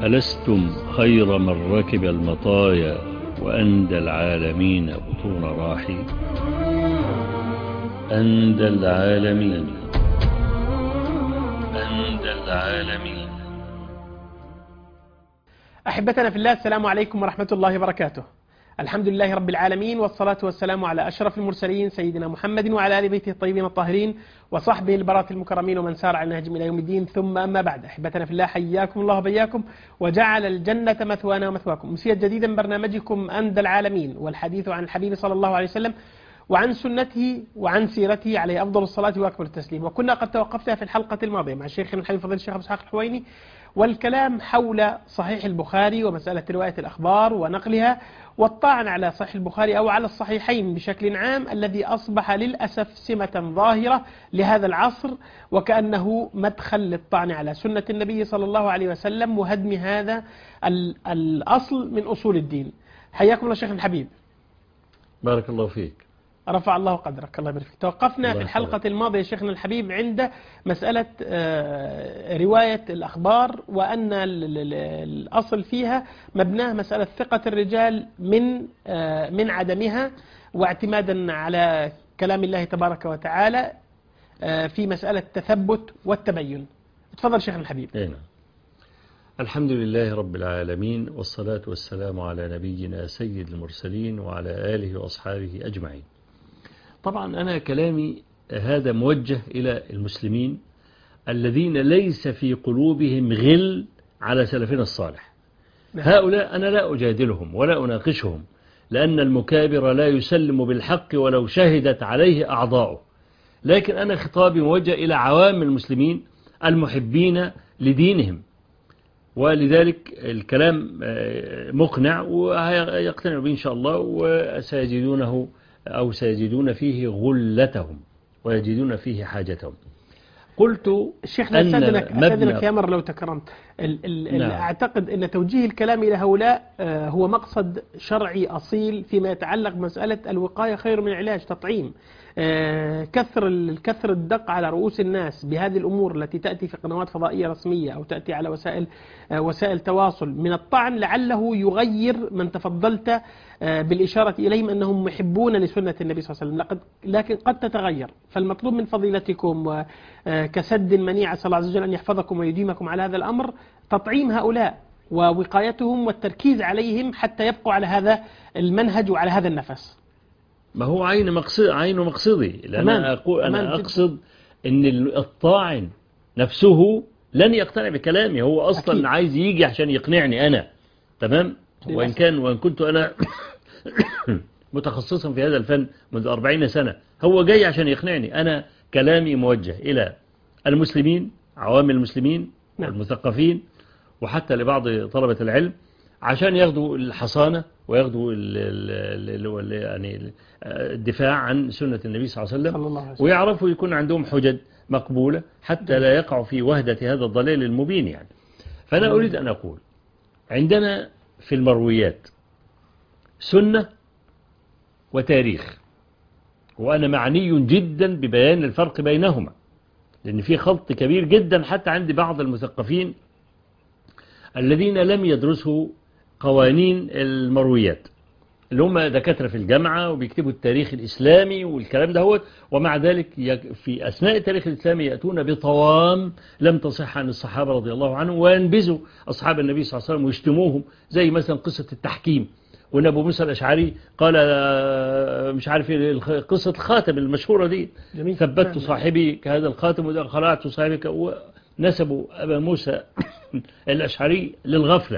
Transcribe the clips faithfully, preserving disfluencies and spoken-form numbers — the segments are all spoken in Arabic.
ألستم خير من ركب المطايا وأندى العالمين بطون راحي. أندى العالمين أندى العالمين. أحبتنا في الله، السلام عليكم ورحمة الله وبركاته. الحمد لله رب العالمين، والصلاة والسلام على أشرف المرسلين سيدنا محمد وعلى آل بيته الطيبين الطاهرين وصحبه البراة المكرمين ومن سار على نهجهم إلى يوم الدين، ثم أما بعد. أحبتنا في الله، حياكم الله وبياكم وجعل الجنة مثوانا ومثواكم. أمسية جديدا من برنامجكم أندى العالمين، والحديث عن الحبيب صلى الله عليه وسلم وعن سنته وعن سيرته عليه أفضل الصلاة وأكبر التسليم. وكنا قد توقفنا في الحلقة الماضية مع شيخنا الحبيب فضيلة الشيخ أبو إسحاق الحويني، والكلام حول صحيح البخاري ومسألة رواية الأخبار ونقلها، والطعن على صحيح البخاري أو على الصحيحين بشكل عام، الذي أصبح للأسف سمة ظاهرة لهذا العصر، وكأنه مدخل للطعن على سنة النبي صلى الله عليه وسلم وهدم هذا الأصل من أصول الدين. حياكم الله شيخنا الحبيب. بارك الله فيك. رفع الله قدرك. الله يبارك فيك. توقفنا في الحلقة خير. الماضية شيخنا الحبيب عند مسألة رواية الأخبار، وأن الأصل فيها مبناه مسألة ثقة الرجال من من عدمها، واعتمادا على كلام الله تبارك وتعالى في مسألة التثبت والتبين. تفضل شيخنا الحبيب. هنا. الحمد لله رب العالمين، والصلاة والسلام على نبينا سيد المرسلين وعلى آله وأصحابه أجمعين. طبعا أنا كلامي هذا موجه إلى المسلمين الذين ليس في قلوبهم غل على سلفنا الصالح. هؤلاء أنا لا أجادلهم ولا أناقشهم، لأن المكابر لا يسلم بالحق ولو شهدت عليه أعضاؤه. لكن أنا خطابي موجه إلى عوام المسلمين المحبين لدينهم، ولذلك الكلام مقنع ويقتنع به إن شاء الله، وسيجدونه أو سيجدون فيه غلتهم ويجدون فيه حاجتهم. قلت شيخنا أستاذنك أستاذنك يا مر لو تكرمت، ال ال نعم. أعتقد أن توجيه الكلام إلى هؤلاء هو مقصد شرعي أصيل فيما يتعلق بمسألة الوقاية خير من العلاج، تطعيم. كثر الكثر الدق على رؤوس الناس بهذه الأمور التي تأتي في قنوات فضائية رسمية أو تأتي على وسائل وسائل تواصل من الطعن، لعله يغير من تفضلت بالإشارة إليهم أنهم محبون لسنة النبي صلى الله عليه وسلم، لكن قد تتغير. فالمطلوب من فضيلتكم كسد منيع، أسأل الله عز وجل أن يحفظكم ويديمكم على هذا الأمر، تطعيم هؤلاء ووقايتهم والتركيز عليهم حتى يبقوا على هذا المنهج وعلى هذا النفس. ما هو عين مقصد عين مقصدي، لأن أنا أقول أنا أقصد أن الطاعن نفسه لن يقتنع بكلامي، هو أصلا أكيد. عايز يجي عشان يقنعني أنا، تمام. وإن كان وإن كنت أنا متخصصا في هذا الفن منذ أربعين سنة، هو جاي عشان يقنعني. أنا كلامي موجه إلى المسلمين، عوام المسلمين والمثقفين، وحتى لبعض طلبة العلم، عشان ياخدوا الحصانة وياخدوا ال ال ال يعني الدفاع عن سنة النبي صلى الله عليه وسلم، ويعرفوا يكون عندهم حجج مقبولة حتى لا يقعوا في وهدة هذا الضلال المبين يعني. فأنا أريد أن أقول عندنا في المرويات سنة وتاريخ، وأنا معني جدا ببيان الفرق بينهما، لأن في خلط كبير جدا حتى عند بعض المثقفين الذين لم يدرسوا قوانين المرويات، اللي هم دكاترة في الجامعة وبيكتبوا التاريخ الإسلامي والكلام ده هو، ومع ذلك في أثناء التاريخ الإسلامي يأتون بطوام لم تصح عن الصحابة رضي الله عنهم، وينبذوا أصحاب النبي صلى الله عليه وسلم ويشتموهم، زي مثلا قصة التحكيم، وأن أبو موسى الأشعري قال مش عارف قصة الخاتم المشهورة دي، ثبت صاحبي كهذا الخاتم وده خلعت صاحبي، ونسبوا أبا موسى الأشعري للغفلة،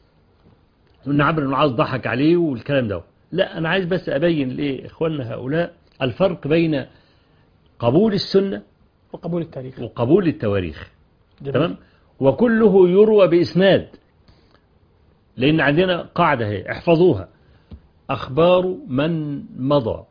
وأن عمرو بن العاص ضحك عليه والكلام ده. لا، أنا عايز بس أبين لإخواننا هؤلاء الفرق بين قبول السنة وقبول التاريخ وقبول التواريخ. تمام. وكله يروى بإسناد، لأن عندنا قاعدة هي احفظوها: أخبار من مضى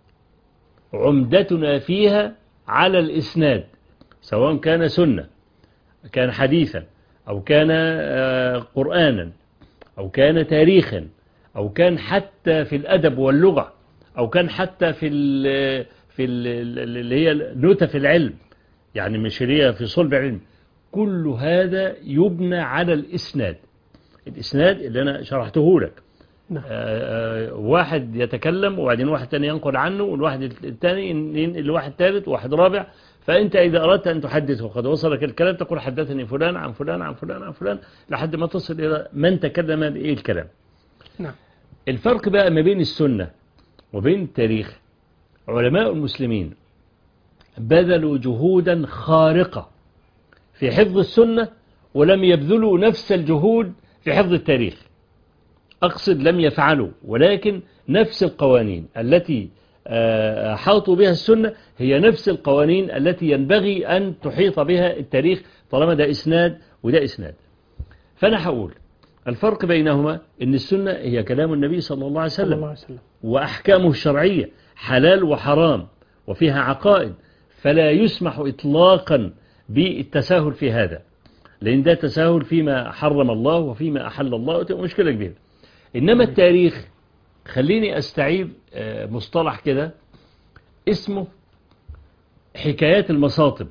عمدتنا فيها على الإسناد، سواء كان سنة، كان حديثا، أو كان قرآنا، أو كان تاريخا، أو كان حتى في الأدب واللغة، أو كان حتى في ال في ال اللي هي نوتة العلم، يعني مش هي في صلب علم. كل هذا يبنى على الإسناد. الإسناد اللي أنا شرحته لك. نعم. آه، آه، واحد يتكلم وبعدين واحد تاني ينقل عنه والواحد الثاني ينقل لواحد ثالث وواحد رابع. فأنت إذا أردت أن تحدث وقد وصلك الكلام تقول حدثني فلان عن فلان عن فلان عن فلان لحد ما تصل إلى من تكلم بإيه الكلام. نعم. الفرق بقى ما بين السنة وبين التاريخ، علماء المسلمين بذلوا جهودا خارقة في حفظ السنة ولم يبذلوا نفس الجهود في حفظ التاريخ. أقصد لم يفعلوا، ولكن نفس القوانين التي حاطوا بها السنة هي نفس القوانين التي ينبغي أن تحيط بها التاريخ طالما ده إسناد وده إسناد. فأنا هقول الفرق بينهما أن السنة هي كلام النبي صلى الله عليه وسلم وأحكامه الشرعية حلال وحرام وفيها عقائد، فلا يسمح إطلاقا بالتساهل في هذا، لأن ده تساهل فيما حرم الله وفيما أحل الله، مشكلة كبيرة. إنما التاريخ خليني أستعيد مصطلح كده اسمه حكايات المصاطب.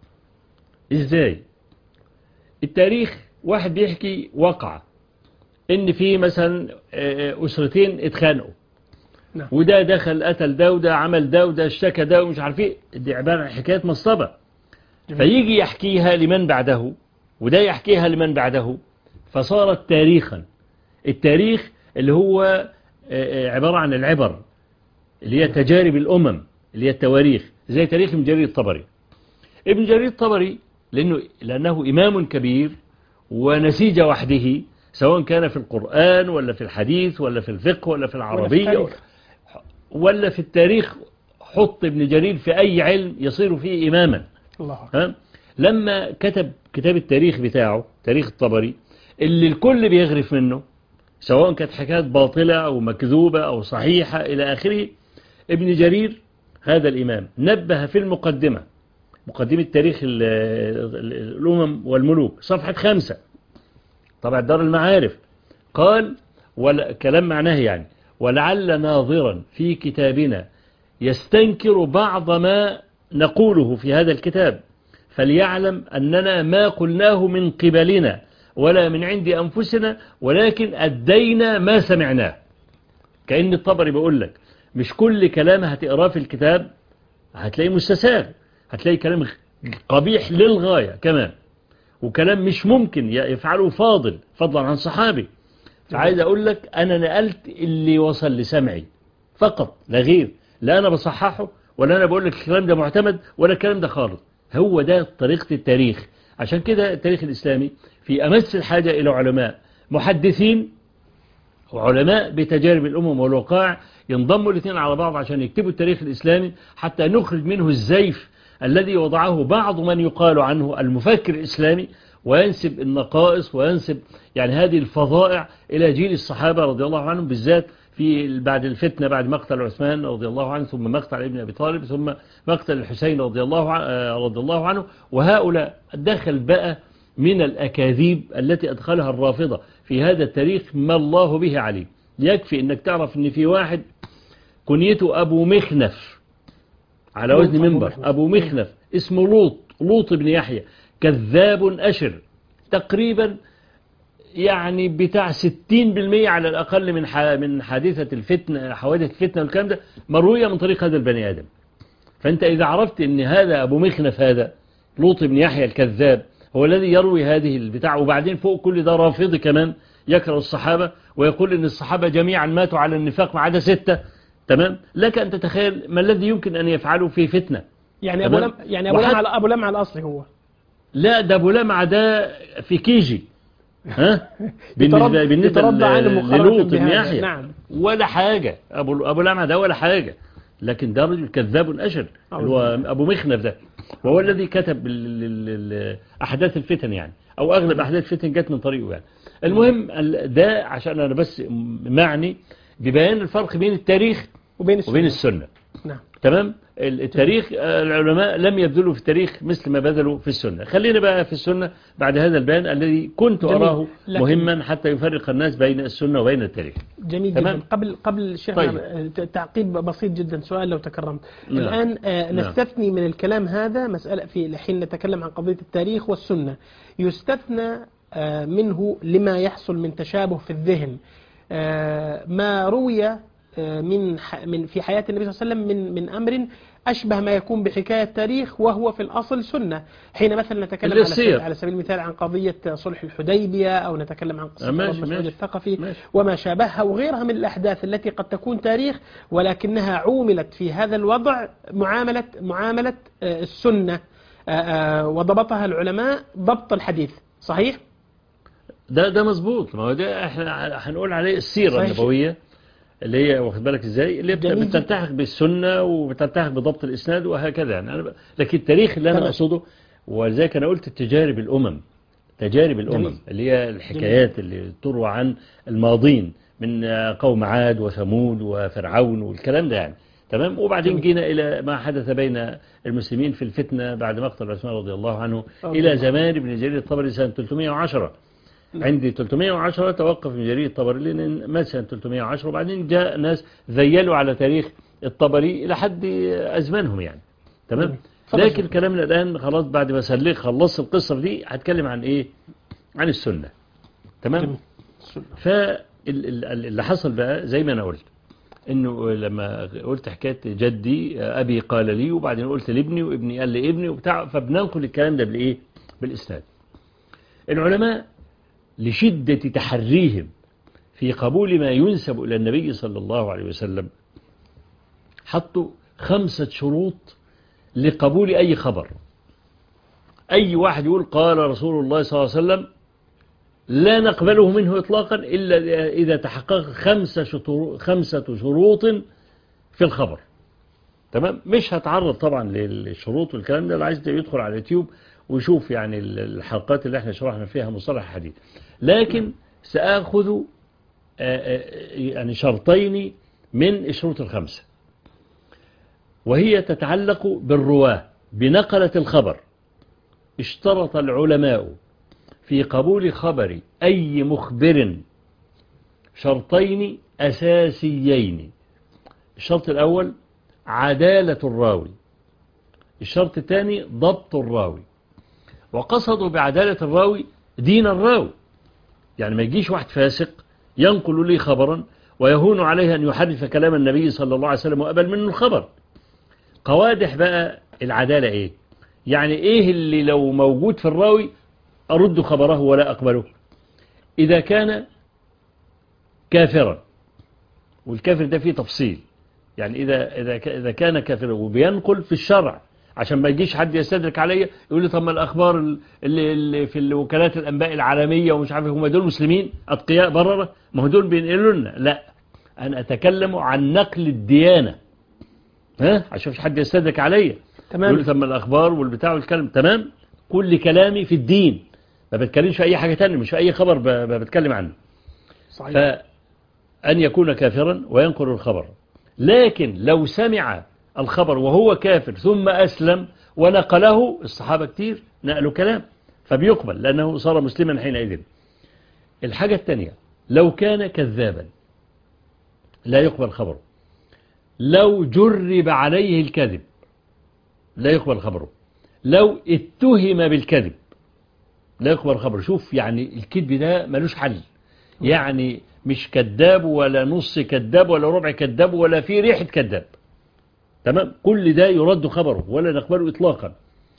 إزاي؟ التاريخ واحد بيحكي وقع إن في مثلا أسرتين اتخانقوا، وده دخل قتل ده وده عمل ده وده اشتكى ده ومش عارف ايه، دي عبارة عن حكايات مصطبة. فيجي يحكيها لمن بعده وده يحكيها لمن بعده فصارت تاريخا. التاريخ اللي هو عبارة عن العبر اللي هي تجارب الأمم اللي هي التواريخ، زي تاريخ ابن جرير الطبري. ابن جرير الطبري لأنه, لأنه إمام كبير ونسيج وحده، سواء كان في القرآن ولا في الحديث ولا في الفقه ولا في العربية ولا في, ولا في التاريخ. حط ابن جرير في أي علم يصير فيه إماما. الله. لما كتب كتاب التاريخ بتاعه تاريخ الطبري اللي الكل بيغرف منه، سواء كانت حكايات باطلة أو مكذوبة أو صحيحة إلى آخره، ابن جرير هذا الإمام نبه في المقدمة، مقدمة تاريخ الأمم والملوك صفحة خمسة طبعا دار المعارف، قال ولا كلام معناه يعني ولعل ناظرا في كتابنا يستنكر بعض ما نقوله في هذا الكتاب فليعلم أننا ما قلناه من قبلنا ولا من عند أنفسنا، ولكن أدينا ما سمعناه. كأن الطبري بيقول لك مش كل كلام هتقراه في الكتاب هتلاقيه مستساغ، هتلاقي كلام قبيح للغاية كمان، وكلام مش ممكن يفعله فاضل فضلا عن صحابي. فعايز أقول لك أنا نقلت اللي وصل لسمعي فقط لا غير، لا أنا بصححه ولا أنا بقول لك الكلام ده معتمد ولا الكلام ده خالص. هو ده طريقة التاريخ. عشان كده التاريخ الإسلامي في أمس الحاجة إلى علماء محدثين وعلماء بتجارب الأمم والوقائع ينضموا الاثنين على بعض عشان يكتبوا التاريخ الإسلامي، حتى نخرج منه الزيف الذي وضعه بعض من يقال عنه المفكر الإسلامي وينسب النقائص وينسب يعني هذه الفظائع إلى جيل الصحابة رضي الله عنهم، بالذات في بعد الفتنة بعد مقتل عثمان رضي الله عنه، ثم مقتل ابن أبي طالب، ثم مقتل الحسين رضي الله عنه, رضي الله عنه وهؤلاء دخل بقى من الأكاذيب التي أدخلها الرافضة في هذا التاريخ ما الله به عليم. يكفي أنك تعرف أن في واحد كنيته أبو مخنف على وزن منبر، أبو مخنف اسمه لوط لوط بن يحيى، كذاب أشر تقريبا، يعني بتاع ستين بالمئة على الأقل من من حادثة الفتنة حوادث الفتنة والكلام ده مروية من طريق هذا البني آدم. فأنت إذا عرفت أن هذا أبو مخنف هذا لوط بن يحيى الكذاب هو الذي يروي هذه البتاع، وبعدين فوق كل ده رافضي كمان يكره الصحابة ويقول أن الصحابة جميعا ماتوا على النفاق ما عدا ستة، تمام؟ لك أن تتخيل ما الذي يمكن أن يفعله في فتنة. يعني أبو لم يعني أبو لمعة أبو لمعة الأصلي هو لا، ده أبو لمعة ده في كيجي ها بالنسبة بالنسبة للوط بن يحيى نعم. ولا حاجة، أبو أبو لمعة ده ولا حاجة، لكن ده رجل كذاب أشر هو أبو مخنف ده، وهو الذي كتب أحداث الفتن يعني، أو أغلب أحداث الفتن جت من طريقه يعني. المهم ده عشان أنا بس معني ببيان الفرق بين التاريخ وبين السنة, وبين السنة. نعم. تمام. التاريخ العلماء لم يبذلوا في التاريخ مثل ما بذلوا في السنة. خلينا بقى في السنة بعد هذا البيان الذي كنت جميل. أراه مهما حتى يفرق الناس بين السنة وبين التاريخ. جميل تمام؟ جدا. قبل قبل شيخنا طيب. تعقيب بسيط جدا، سؤال لو تكرمت. نعم. الآن آه نستثني نعم. من الكلام هذا مسألة في حين نتكلم عن قضية التاريخ والسنة، يستثنى منه لما يحصل من تشابه في الذهن ما روي من من في حياة النبي صلى الله عليه وسلم من من أمر أشبه ما يكون بحكاية تاريخ وهو في الأصل سنة. حين مثلا نتكلم على سبيل, على سبيل المثال عن قضية صلح الحديبية، أو نتكلم عن قصة ابن مسعود الثقفي ماشي. وما شابهها وغيرها من الأحداث التي قد تكون تاريخ ولكنها عوملت في هذا الوضع معاملة معاملة السنة وضبطها العلماء ضبط الحديث. صحيح؟ ده ده مظبوط. ما هو ده احنا هنقول عليه السيرة صحيح. النبوية اللي هي واخد بالك ازاي، اللي بتلتحق بالسنة وبتلتحق بضبط الاسناد وهكذا يعني. أنا ب... لكن التاريخ اللي انا اقصده، ولذلك انا قلت التجارب الامم، تجارب الامم جميل. اللي هي الحكايات جميل. اللي تروى عن الماضين من قوم عاد وثمود وفرعون والكلام ده يعني. تمام. وبعدين جميل. جينا الى ما حدث بين المسلمين في الفتنة بعد مقتل عثمان رضي الله عنه أوكي. الى زمان ابن جرير الطبري سنة ثلاثمائة وعشرة. عندي ثلاثمائة وعشرة توقف ابن جرير الطبري لأن مات سنة ثلاثمائة وعشرة، وبعدين جاء ناس ذيلوا على تاريخ الطبري إلى حد أزمانهم يعني. تمام. لكن كلامنا الآن خلاص بعد ما سليق خلصت القصة دي هتكلم عن إيه؟ عن السنة. تمام. فاللي حصل بقى زي ما أنا قلت، إنه لما قلت حكاية جدي أبي قال لي، وبعدين قلت لابني وابني قال لابني وبتاع، فبننقل الكلام ده بالإيه؟ بالإسناد. العلماء لشدة تحريهم في قبول ما ينسب إلى النبي صلى الله عليه وسلم حطوا خمسة شروط لقبول أي خبر. أي واحد يقول قال رسول الله صلى الله عليه وسلم لا نقبله منه إطلاقا إلا إذا تحقق خمسة شروط, خمسة شروط في الخبر. تمام. مش هتعرض طبعا للشروط والكلام ده، اللي عايز يدخل على اليوتيوب ويشوف يعني الحلقات اللي احنا شرحنا فيها مصطلح الحديث. لكن سأخذ يعني شرطين من الشروط الخمسة، وهي تتعلق بالرواة بنقلة الخبر. اشترط العلماء في قبول خبر أي مخبر شرطين أساسيين. الشرط الأول عدالة الراوي، الشرط الثاني ضبط الراوي. وقصدوا بعدالة الراوي دين الراوي، يعني ما يجيش واحد فاسق ينقل لي خبرا ويهون عليه أن يحرف كلام النبي صلى الله عليه وسلم وأقبل منه الخبر. قوادح بقى العدالة إيه؟ يعني إيه اللي لو موجود في الراوي أرد خبره ولا أقبله؟ إذا كان كافرا، والكافر ده فيه تفصيل، يعني إذا إذا إذا كان كافرا وبينقل في الشرع عشان ما يجيش حد يستدرك عليا يقول لي طب ما الأخبار اللي, اللي في الوكالات الأنباء العالمية ومش عارف هم دول مسلمين أتقياء بررة، ما هو دول بينقلوا لنا. لا، أنا أتكلم عن نقل الديانة، ها، عشان مش حد يستدرك عليا. تمام. يقول لي طب ما الأخبار والبتاع والكلام. تمام. كل كلامي في الدين، ما بتكلمش في أي حاجة تانية، مش في أي خبر بتكلم عنه. صحيح. فأن يكون كافرا وينقل الخبر. لكن لو سمع الخبر وهو كافر ثم أسلم ونقله، الصحابة كتير نقلوا كلام فبيقبل لأنه صار مسلما حينئذ. الحاجة الثانية لو كان كذابا لا يقبل خبره. لو جرب عليه الكذب لا يقبل خبره. لو اتهم بالكذب لا يقبل خبره. شوف يعني الكذب ده ملوش حل، يعني مش كذاب ولا نص كذاب ولا ربع كذاب ولا في ريحة كذاب. تمام. كل ده يرد خبره ولا نقبله إطلاقا.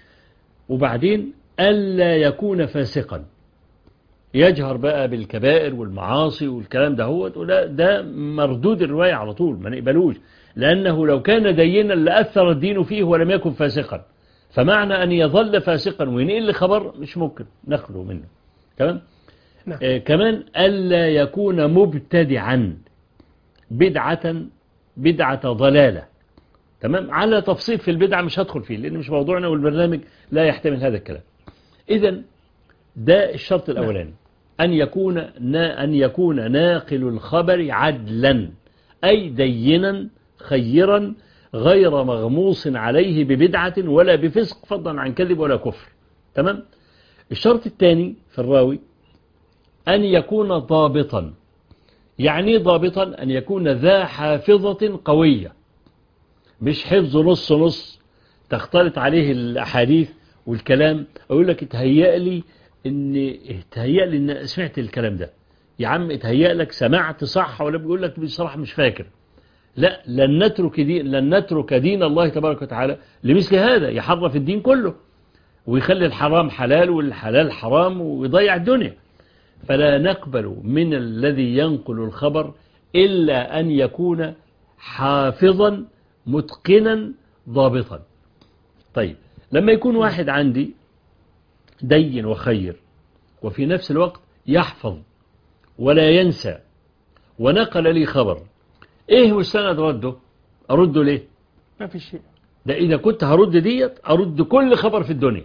وبعدين ألا يكون فاسقا يجهر بقى بالكبائر والمعاصي والكلام ده، هو ده, ده مردود الرواية على طول، ما نقبلوش، لأنه لو كان دينا لأثر الدين فيه ولم يكن فاسقا. فمعنى أن يظل فاسقا وينقل خبر مش ممكن نخلو منه. تمام. نعم. آه كمان ألا يكون مبتدعا بدعة بدعة ضلالة. تمام. على تفصيل في البدعة مش هدخل فيه لأن مش موضوعنا والبرنامج لا يحتمل هذا الكلام. إذن ده الشرط الأولاني، أن يكون أن يكون ناقل الخبر عدلا، أي دينا خيرا غير مغموص عليه ببدعة ولا بفسق فضلا عن كذب ولا كفر. تمام. الشرط الثاني في الراوي أن يكون ضابطا. يعني ضابطا أن يكون ذا حافظة قوية، مش حفظ نص نص تختلط عليه الأحاديث والكلام. أقول لك اتهيأ لي ان اتهيأ لي ان سمعت الكلام ده. يا عم اتهيأ لك سمعت صح ولا بيقول لك بصراحة مش فاكر. لا، لن نترك دين لن نترك دين الله تبارك وتعالى لمثل هذا يحرف الدين كله ويخلي الحرام حلال والحلال حرام ويضيع الدنيا. فلا نقبل من الذي ينقل الخبر إلا أن يكون حافظا متقنا ضابطا. طيب لما يكون واحد عندي دين وخير وفي نفس الوقت يحفظ ولا ينسى ونقل لي خبر، ايه مستند رده؟ ارده ليه؟ ما في شيء. ده اذا كنت هرد ديت ارد كل خبر في الدنيا.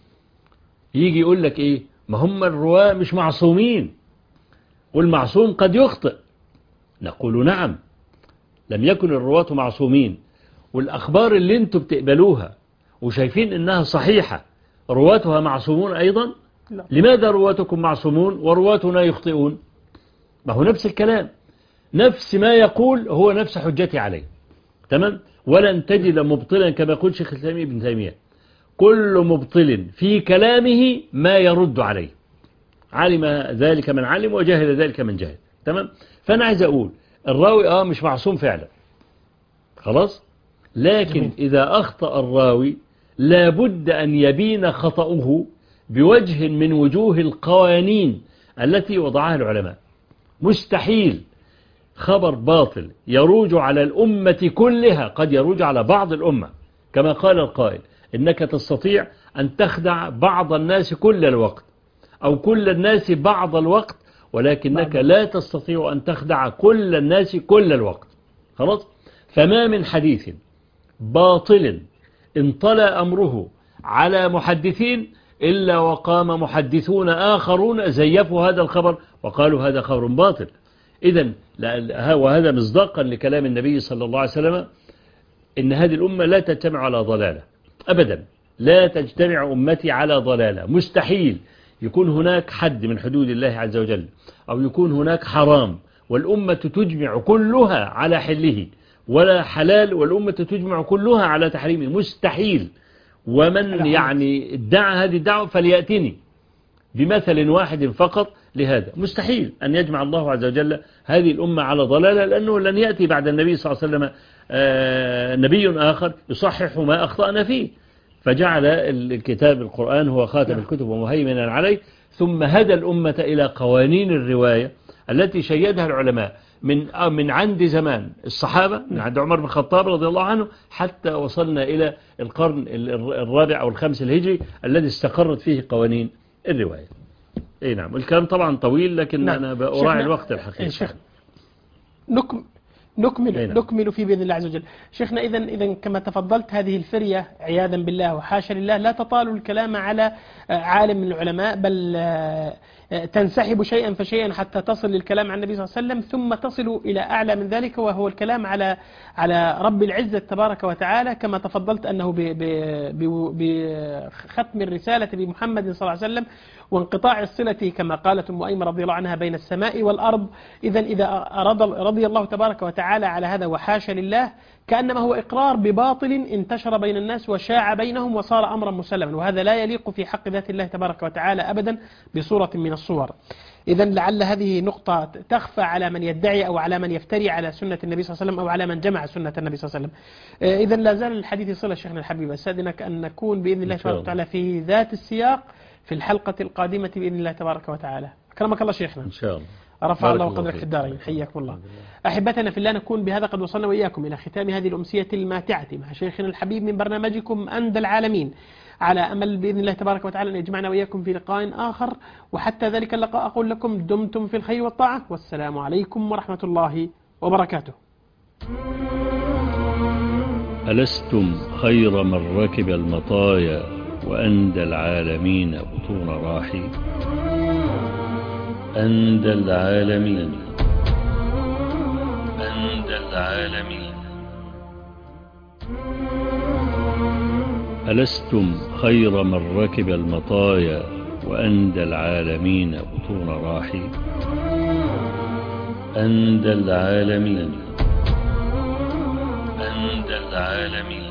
يجي يقول لك ايه؟ ما هم الرواة مش معصومين والمعصوم قد يخطئ. نقول نعم، لم يكن الرواة معصومين، والاخبار اللي انتم بتقبلوها وشايفين انها صحيحة رواتها معصومون ايضا. لا. لماذا رواتكم معصومون ورواتنا يخطئون؟ ما هو نفس الكلام، نفس ما يقول هو نفس حجتي عليه. تمام؟ ولن تجد مبطلا كما يقول شيخ الإسلام ابن تيمية، كل مبطل في كلامه ما يرد عليه، علم ذلك من علم وجهل ذلك من جهل. تمام؟ فأنا عايز أقول الراوي آه مش معصوم فعلا، خلاص، لكن إذا أخطأ الراوي لابد أن يبين خطأه بوجه من وجوه القوانين التي وضعها العلماء. مستحيل خبر باطل يروج على الأمة كلها، قد يروج على بعض الأمة كما قال القائل إنك تستطيع أن تخدع بعض الناس كل الوقت أو كل الناس بعض الوقت، ولكنك لا تستطيع أن تخدع كل الناس كل الوقت. خلاص؟ فما من حديث باطل انطلى أمره على محدثين إلا وقام محدثون آخرون زيفوا هذا الخبر وقالوا هذا خبر باطل. إذن وهذا مصداقا لكلام النبي صلى الله عليه وسلم إن هذه الأمة لا تجتمع على ضلالة أبدا، لا تجتمع أمتي على ضلالة. مستحيل يكون هناك حد من حدود الله عز وجل أو يكون هناك حرام والأمة تجمع كلها على حله، ولا حلال والأمة تجمع كلها على تحريمه. مستحيل. ومن يعني ادعى هذه الدعوة فليأتني بمثل واحد فقط لهذا. مستحيل أن يجمع الله عز وجل هذه الأمة على ضلالة، لأنه لن يأتي بعد النبي صلى الله عليه وسلم آه نبي آخر يصحح ما أخطأنا فيه، فجعل الكتاب القرآن هو خاتم الكتب ومهيمنا عليه، ثم هدى الأمة إلى قوانين الرواية التي شيدها العلماء من من عند زمان الصحابة، من عند عمر بن الخطاب رضي الله عنه حتى وصلنا إلى القرن الرابع أو الخامس الهجري الذي استقرت فيه قوانين الرواية. اي نعم، الكلام طبعا طويل لكن نعم. أنا بأراعي الوقت الحقيقي. شيخ نكمل نكمل نكمل في بإذن الله عز وجل. شيخنا إذا إذا كما تفضلت هذه الفرية عياذا بالله وحاشا لله لا تطال الكلام على عالم من العلماء، بل تنسحب شيئا فشيئا حتى تصل للكلام عن النبي صلى الله عليه وسلم، ثم تصل إلى أعلى من ذلك وهو الكلام على على رب العزة تبارك وتعالى، كما تفضلت أنه بختم الرسالة بمحمد صلى الله عليه وسلم وانقطاع الصلة كما قالت أم أيمن رضي الله عنها بين السماء والأرض. إذا إذا أراد رضي الله تبارك وتعالى على هذا وحاشا لله كأنما هو إقرار بباطل انتشر بين الناس وشاع بينهم وصار أمرا مسلما، وهذا لا يليق في حق ذات الله تبارك وتعالى أبدا بصورة من الصور. إذا لعل هذه نقطة تخفى على من يدعي أو على من يفتري على سنة النبي صلى الله عليه وسلم أو على من جمع سنة النبي صلى الله عليه وسلم. إذا لا زال الحديث صلة شيخنا الحبيب، أستأذنك أن نكون بإذن الله تبارك وتعالى في ذات السياق في الحلقة القادمة بإذن الله تبارك وتعالى. أكرمك الله شيخنا إن شاء الله، رفع الله قدرك في الدارين، حياكم الله. أحبتنا في الله، نكون بهذا قد وصلنا وإياكم إلى ختام هذه الأمسية الماتعة مع شيخنا الحبيب من برنامجكم أندى العالمين، على أمل بإذن الله تبارك وتعالى أن يجمعنا وإياكم في لقاء آخر، وحتى ذلك اللقاء أقول لكم دمتم في الخير والطاعة، والسلام عليكم ورحمة الله وبركاته. ألستم خير من ركب المطايا وأندى العالمين بطون راحي؟ أندى العالمين أندى العالمين ألستم خير من ركب المطايا وأندى العالمين بطون راحي؟ أندى العالمين أندى العالمين